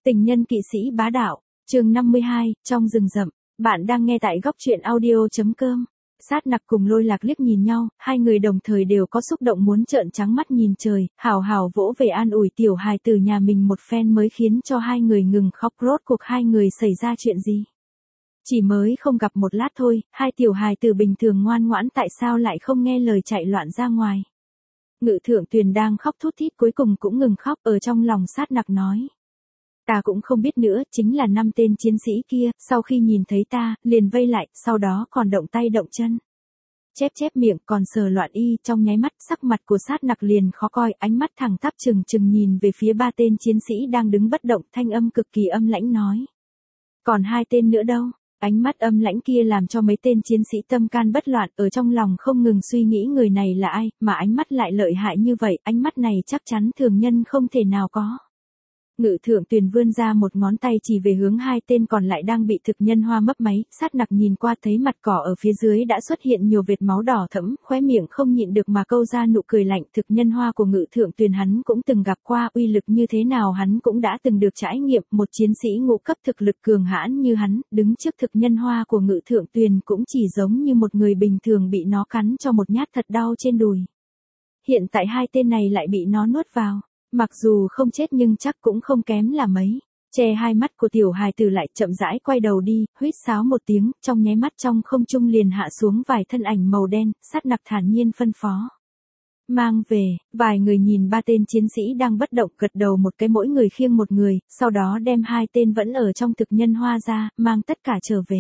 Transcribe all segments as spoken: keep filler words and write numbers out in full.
Tình nhân kỵ sĩ bá đạo, chương năm mươi hai, trong rừng rậm, bạn đang nghe tại góc truyện audio.com. Sát Nặc cùng Lôi Lạc liếc nhìn nhau, hai người đồng thời đều có xúc động muốn trợn trắng mắt nhìn trời, hào hào vỗ về an ủi tiểu hài từ nhà mình một phen mới khiến cho hai người ngừng khóc. Rốt cuộc hai người xảy ra chuyện gì? Chỉ mới không gặp một lát thôi, hai tiểu hài từ bình thường ngoan ngoãn tại sao lại không nghe lời chạy loạn ra ngoài. Ngự Thượng Tuyền đang khóc thút thít cuối cùng cũng ngừng khóc, ở trong lòng Sát Nặc nói. Ta cũng không biết nữa, chính là năm tên chiến sĩ kia, sau khi nhìn thấy ta, liền vây lại, sau đó còn động tay động chân. Chép chép miệng còn sờ loạn y, trong nháy mắt sắc mặt của Sát Nặc liền khó coi, ánh mắt thẳng tắp trừng trừng nhìn về phía ba tên chiến sĩ đang đứng bất động, thanh âm cực kỳ âm lãnh nói. Còn hai tên nữa đâu? Ánh mắt âm lãnh kia làm cho mấy tên chiến sĩ tâm can bất loạn, ở trong lòng không ngừng suy nghĩ người này là ai, mà ánh mắt lại lợi hại như vậy, ánh mắt này chắc chắn thường nhân không thể nào có. Ngự Thượng Tuyền vươn ra một ngón tay chỉ về hướng hai tên còn lại đang bị thực nhân hoa mấp máy, Sát Nặc nhìn qua thấy mặt cỏ ở phía dưới đã xuất hiện nhiều vệt máu đỏ thẫm, khóe miệng không nhịn được mà câu ra nụ cười lạnh. Thực nhân hoa của Ngự Thượng Tuyền hắn cũng từng gặp qua, uy lực như thế nào hắn cũng đã từng được trải nghiệm, một chiến sĩ ngũ cấp thực lực cường hãn như hắn, đứng trước thực nhân hoa của Ngự Thượng Tuyền cũng chỉ giống như một người bình thường bị nó cắn cho một nhát thật đau trên đùi. Hiện tại hai tên này lại bị nó nuốt vào. Mặc dù không chết nhưng chắc cũng không kém là mấy. Che hai mắt của tiểu hài tử lại chậm rãi quay đầu đi, huýt sáo một tiếng, trong nháy mắt trong không trung liền hạ xuống vài thân ảnh màu đen, Sát Nặc thản nhiên phân phó. Mang về, vài người nhìn ba tên chiến sĩ đang bất động gật đầu một cái, mỗi người khiêng một người, sau đó đem hai tên vẫn ở trong thực nhân hoa ra, mang tất cả trở về.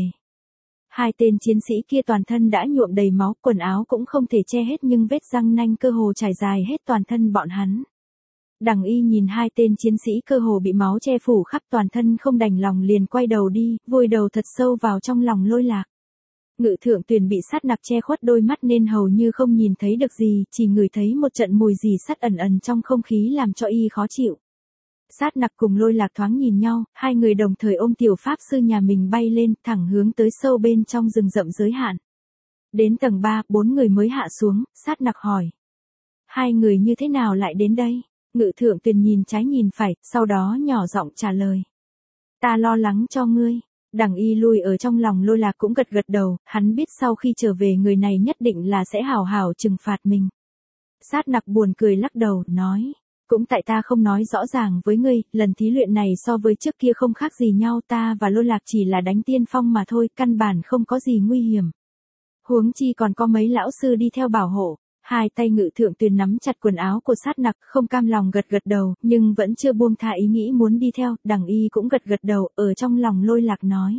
Hai tên chiến sĩ kia toàn thân đã nhuộm đầy máu, quần áo cũng không thể che hết nhưng vết răng nanh cơ hồ trải dài hết toàn thân bọn hắn. Đằng Y nhìn hai tên chiến sĩ cơ hồ bị máu che phủ khắp toàn thân không đành lòng liền quay đầu đi, vùi đầu thật sâu vào trong lòng Lôi Lạc. Ngự Thượng Tuyền bị Sát Nặc che khuất đôi mắt nên hầu như không nhìn thấy được gì, chỉ ngửi thấy một trận mùi gì sắt ẩn ẩn trong không khí làm cho y khó chịu. Sát Nặc cùng Lôi Lạc thoáng nhìn nhau, hai người đồng thời ôm tiểu pháp sư nhà mình bay lên, thẳng hướng tới sâu bên trong rừng rậm giới hạn. Đến tầng ba, bốn người mới hạ xuống, Sát Nặc hỏi. Hai người như thế nào lại đến đây? Ngự Thượng Tuyền nhìn trái nhìn phải, sau đó nhỏ giọng trả lời. Ta lo lắng cho ngươi. Đằng Y lui ở trong lòng Lôi Lạc cũng gật gật đầu, hắn biết sau khi trở về người này nhất định là sẽ hào hào trừng phạt mình. Sát Nặc buồn cười lắc đầu, nói. Cũng tại ta không nói rõ ràng với ngươi, lần thí luyện này so với trước kia không khác gì nhau, ta và Lôi Lạc chỉ là đánh tiên phong mà thôi, căn bản không có gì nguy hiểm. Huống chi còn có mấy lão sư đi theo bảo hộ. Hai tay Ngự Thượng Tuyền nắm chặt quần áo của Sát Nặc, không cam lòng gật gật đầu, nhưng vẫn chưa buông tha ý nghĩ muốn đi theo, Đằng Y cũng gật gật đầu, ở trong lòng Lôi Lạc nói.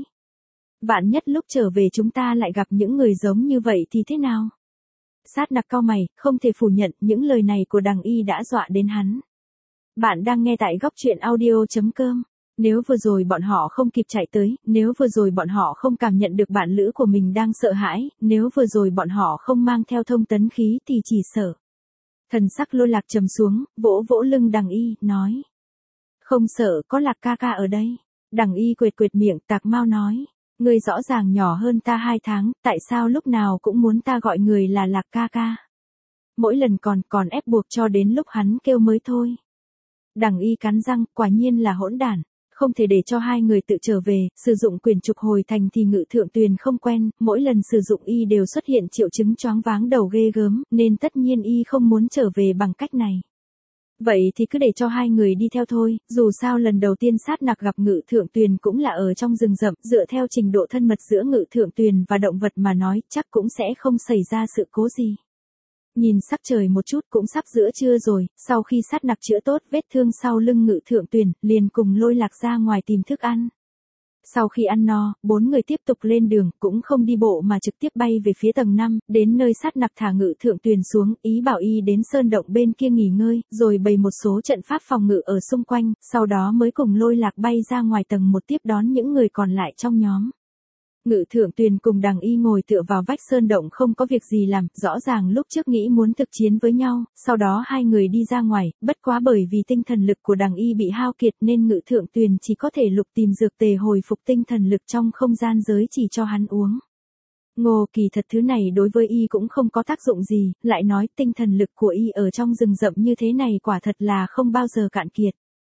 Vạn nhất lúc trở về chúng ta lại gặp những người giống như vậy thì thế nào? Sát Nặc cau mày, không thể phủ nhận, những lời này của Đằng Y đã dọa đến hắn. Bạn đang nghe tại góc truyện audio.com. Nếu vừa rồi bọn họ không kịp chạy tới, nếu vừa rồi bọn họ không cảm nhận được bạn lữ của mình đang sợ hãi, nếu vừa rồi bọn họ không mang theo thông tấn khí thì chỉ sợ. Thần sắc Lôi Lạc trầm xuống, vỗ vỗ lưng Đằng Y, nói. Không sợ, có Lạc ca ca ở đây. Đằng Y quệt quệt miệng, tạc mau nói. Ngươi rõ ràng nhỏ hơn ta hai tháng, tại sao lúc nào cũng muốn ta gọi người là Lạc ca ca? Mỗi lần còn còn ép buộc cho đến lúc hắn kêu mới thôi. Đằng Y cắn răng, quả nhiên là hỗn đản. Không thể để cho hai người tự trở về, sử dụng quyền trục hồi thành thì Ngự Thượng Tuyền không quen, mỗi lần sử dụng y đều xuất hiện triệu chứng choáng váng đầu ghê gớm, nên tất nhiên y không muốn trở về bằng cách này. Vậy thì cứ để cho hai người đi theo thôi, dù sao lần đầu tiên Sát Nặc gặp Ngự Thượng Tuyền cũng là ở trong rừng rậm, dựa theo trình độ thân mật giữa Ngự Thượng Tuyền và động vật mà nói, chắc cũng sẽ không xảy ra sự cố gì. Nhìn sắc trời một chút cũng sắp giữa trưa rồi, sau khi Sát Nặc chữa tốt vết thương sau lưng Ngự Thượng Tuyền, liền cùng Lôi Lạc ra ngoài tìm thức ăn. Sau khi ăn no, bốn người tiếp tục lên đường, cũng không đi bộ mà trực tiếp bay về phía tầng năm, đến nơi Sát Nặc thả Ngự Thượng Tuyền xuống, ý bảo y đến sơn động bên kia nghỉ ngơi, rồi bày một số trận pháp phòng ngự ở xung quanh, sau đó mới cùng Lôi Lạc bay ra ngoài tầng một tiếp đón những người còn lại trong nhóm. Ngự Thượng Tuyền cùng Đằng Y ngồi tựa vào vách sơn động không có việc gì làm, rõ ràng lúc trước nghĩ muốn thực chiến với nhau, sau đó hai người đi ra ngoài, bất quá bởi vì tinh thần lực của Đằng Y bị hao kiệt nên Ngự Thượng Tuyền chỉ có thể lục tìm dược tề hồi phục tinh thần lực trong không gian giới chỉ cho hắn uống. Ngô kỳ thật thứ này đối với y cũng không có tác dụng gì, lại nói tinh thần lực của y ở trong rừng rậm như thế này quả thật là không bao giờ cạn kiệt.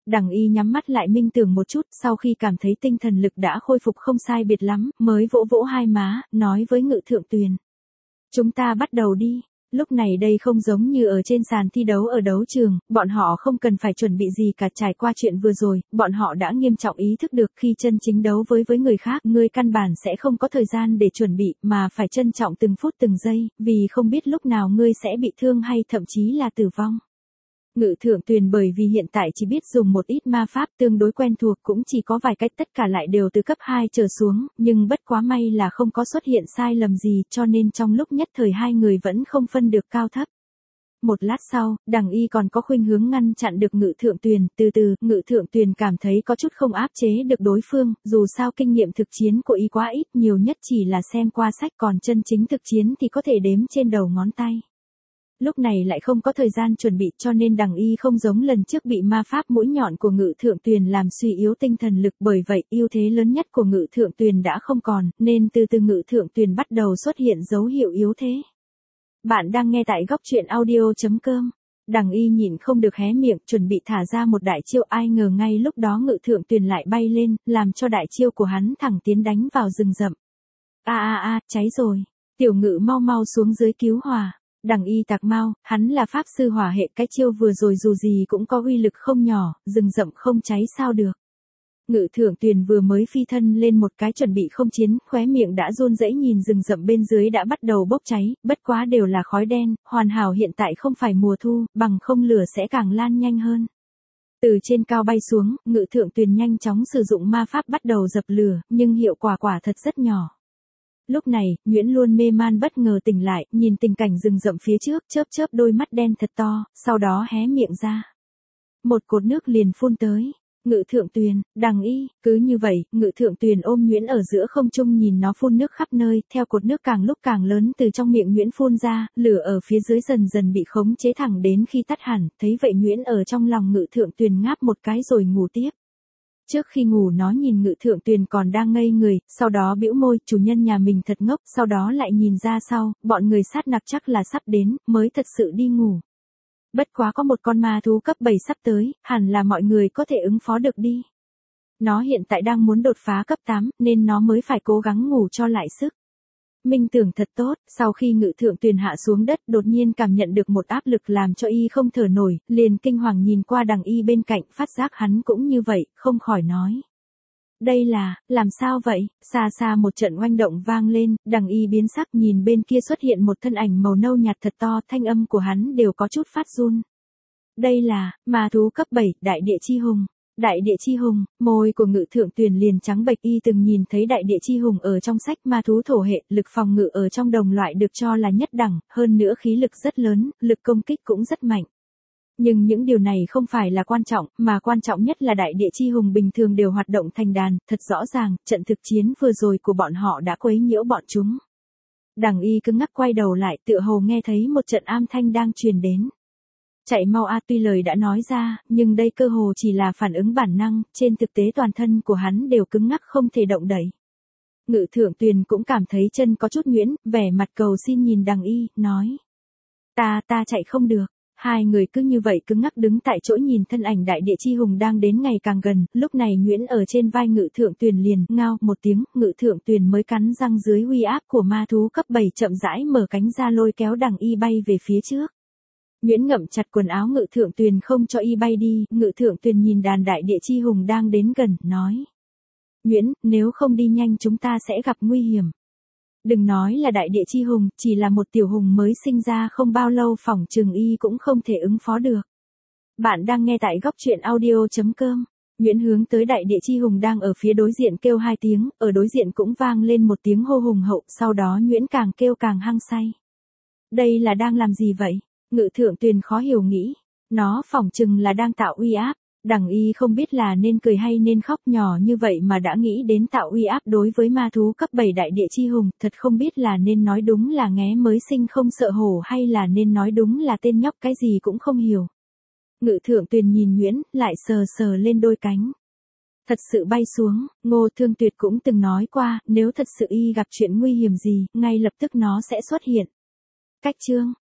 Đằng Y nhắm mắt lại minh tưởng một chút, sau khi cảm thấy tinh thần lực đã khôi phục không sai biệt lắm, mới vỗ vỗ hai má, nói với Ngự Thượng Tuyền. Chúng ta bắt đầu đi. Lúc này đây không giống như ở trên sàn thi đấu ở đấu trường, bọn họ không cần phải chuẩn bị gì cả. Trải qua chuyện vừa rồi, bọn họ đã nghiêm trọng ý thức được khi chân chính đấu với với người khác, ngươi căn bản sẽ không có thời gian để chuẩn bị, mà phải trân trọng từng phút từng giây, vì không biết lúc nào ngươi sẽ bị thương hay thậm chí là tử vong. Ngự Thượng Tuyền bởi vì hiện tại chỉ biết dùng một ít ma pháp tương đối quen thuộc, cũng chỉ có vài cách, tất cả lại đều từ cấp hai trở xuống, nhưng bất quá may là không có xuất hiện sai lầm gì, cho nên trong lúc nhất thời hai người vẫn không phân được cao thấp. Một lát sau, Đằng Y còn có khuynh hướng ngăn chặn được Ngự Thượng Tuyền, từ từ, Ngự Thượng Tuyền cảm thấy có chút không áp chế được đối phương, dù sao kinh nghiệm thực chiến của y quá ít, nhiều nhất chỉ là xem qua sách, còn chân chính thực chiến thì có thể đếm trên đầu ngón tay. Lúc này lại không có thời gian chuẩn bị, cho nên Đằng Y không giống lần trước bị ma pháp mũi nhọn của Ngự Thượng Tuyền làm suy yếu tinh thần lực, bởi vậy ưu thế lớn nhất của Ngự Thượng Tuyền đã không còn, nên từ từ Ngự Thượng Tuyền bắt đầu xuất hiện dấu hiệu yếu thế. Bạn đang nghe tại góc truyện audio chấm com. Đằng Y nhịn không được hé miệng, chuẩn bị thả ra một đại chiêu, ai ngờ ngay lúc đó Ngự Thượng Tuyền lại bay lên, làm cho đại chiêu của hắn thẳng tiến đánh vào rừng rậm. A a a, cháy rồi. Tiểu Ngự mau mau xuống dưới cứu hỏa. Đằng Y tạc mau, hắn là pháp sư hỏa hệ, cái chiêu vừa rồi dù gì cũng có uy lực không nhỏ, rừng rậm không cháy sao được. Ngự Thượng Tuyền vừa mới phi thân lên một cái chuẩn bị không chiến, khóe miệng đã run rẩy nhìn rừng rậm bên dưới đã bắt đầu bốc cháy, bất quá đều là khói đen, hoàn hảo hiện tại không phải mùa thu, bằng không lửa sẽ càng lan nhanh hơn. Từ trên cao bay xuống, Ngự Thượng Tuyền nhanh chóng sử dụng ma pháp bắt đầu dập lửa, nhưng hiệu quả quả thật rất nhỏ. Lúc này, Nguyễn Luân mê man bất ngờ tỉnh lại, nhìn tình cảnh rừng rậm phía trước, chớp chớp đôi mắt đen thật to, sau đó hé miệng ra. Một cột nước liền phun tới. Ngự Thượng Tuyền, Đằng Y, cứ như vậy, Ngự Thượng Tuyền ôm Nguyễn ở giữa không trung nhìn nó phun nước khắp nơi, theo cột nước càng lúc càng lớn từ trong miệng Nguyễn phun ra, lửa ở phía dưới dần dần bị khống chế thẳng đến khi tắt hẳn, thấy vậy Nguyễn ở trong lòng Ngự Thượng Tuyền ngáp một cái rồi ngủ tiếp. Trước khi ngủ nó nhìn Ngự Thượng Tuyền còn đang ngây người, sau đó bĩu môi, chủ nhân nhà mình thật ngốc, sau đó lại nhìn ra sau, bọn người sát nặc chắc là sắp đến, mới thật sự đi ngủ. Bất quá có một con ma thú cấp bảy sắp tới, hẳn là mọi người có thể ứng phó được đi. Nó hiện tại đang muốn đột phá cấp tám, nên nó mới phải cố gắng ngủ cho lại sức. Minh tưởng thật tốt, sau khi Ngự Thượng Tuyền hạ xuống đất, đột nhiên cảm nhận được một áp lực làm cho y không thở nổi, liền kinh hoàng nhìn qua Đằng Y bên cạnh, phát giác hắn cũng như vậy, không khỏi nói. Đây là, làm sao vậy? Xa xa một trận oanh động vang lên, Đằng Y biến sắc nhìn bên kia xuất hiện một thân ảnh màu nâu nhạt thật to, thanh âm của hắn đều có chút phát run. Đây là, ma thú cấp bảy, Đại Địa Chi Hùng. Đại Địa Chi Hùng, môi của Ngự Thượng Tuyền liền trắng bệch, y từng nhìn thấy Đại Địa Chi Hùng ở trong sách ma thú thổ hệ, lực phòng ngự ở trong đồng loại được cho là nhất đẳng, hơn nữa khí lực rất lớn, lực công kích cũng rất mạnh. Nhưng những điều này không phải là quan trọng, mà quan trọng nhất là Đại Địa Chi Hùng bình thường đều hoạt động thành đàn, thật rõ ràng, trận thực chiến vừa rồi của bọn họ đã quấy nhiễu bọn chúng. Đằng Y cứng ngắc quay đầu lại, tựa hồ nghe thấy một trận am thanh đang truyền đến. Chạy mau a, tuy lời đã nói ra, nhưng đây cơ hồ chỉ là phản ứng bản năng, trên thực tế toàn thân của hắn đều cứng ngắc không thể động đậy. Ngự Thượng Tuyền cũng cảm thấy chân có chút nhuyễn, vẻ mặt cầu xin nhìn Đằng Y, nói. Ta, ta chạy không được. Hai người cứ như vậy cứng ngắc đứng tại chỗ nhìn thân ảnh Đại Địa Chi Hùng đang đến ngày càng gần, lúc này Nguyễn ở trên vai Ngự Thượng Tuyền liền, ngao, một tiếng, Ngự Thượng Tuyền mới cắn răng dưới uy áp của ma thú cấp bảy chậm rãi mở cánh ra lôi kéo Đằng Y bay về phía trước. Nguyễn ngậm chặt quần áo Ngự Thượng Tuyền không cho y bay đi, Ngự Thượng Tuyền nhìn đàn Đại Địa Chi Hùng đang đến gần, nói. Nguyễn, nếu không đi nhanh chúng ta sẽ gặp nguy hiểm. Đừng nói là Đại Địa Chi Hùng, chỉ là một tiểu hùng mới sinh ra không bao lâu phỏng chừng y cũng không thể ứng phó được. Bạn đang nghe tại góc truyện audio chấm com. Nguyễn hướng tới Đại Địa Chi Hùng đang ở phía đối diện kêu hai tiếng, ở đối diện cũng vang lên một tiếng hô hùng hậu, sau đó Nguyễn càng kêu càng hăng say. Đây là đang làm gì vậy? Ngự Thượng Tuyền khó hiểu nghĩ. Nó phỏng chừng là đang tạo uy áp. Đằng Y không biết là nên cười hay nên khóc, nhỏ như vậy mà đã nghĩ đến tạo uy áp đối với ma thú cấp bảy Đại Địa Chi Hùng, thật không biết là nên nói đúng là nghé mới sinh không sợ hổ hay là nên nói đúng là tên nhóc cái gì cũng không hiểu. Ngự Thượng Tuyền nhìn Nguyễn, lại sờ sờ lên đôi cánh. Thật sự bay xuống, Ngô Thương Tuyệt cũng từng nói qua, nếu thật sự y gặp chuyện nguy hiểm gì, ngay lập tức nó sẽ xuất hiện. Cách chương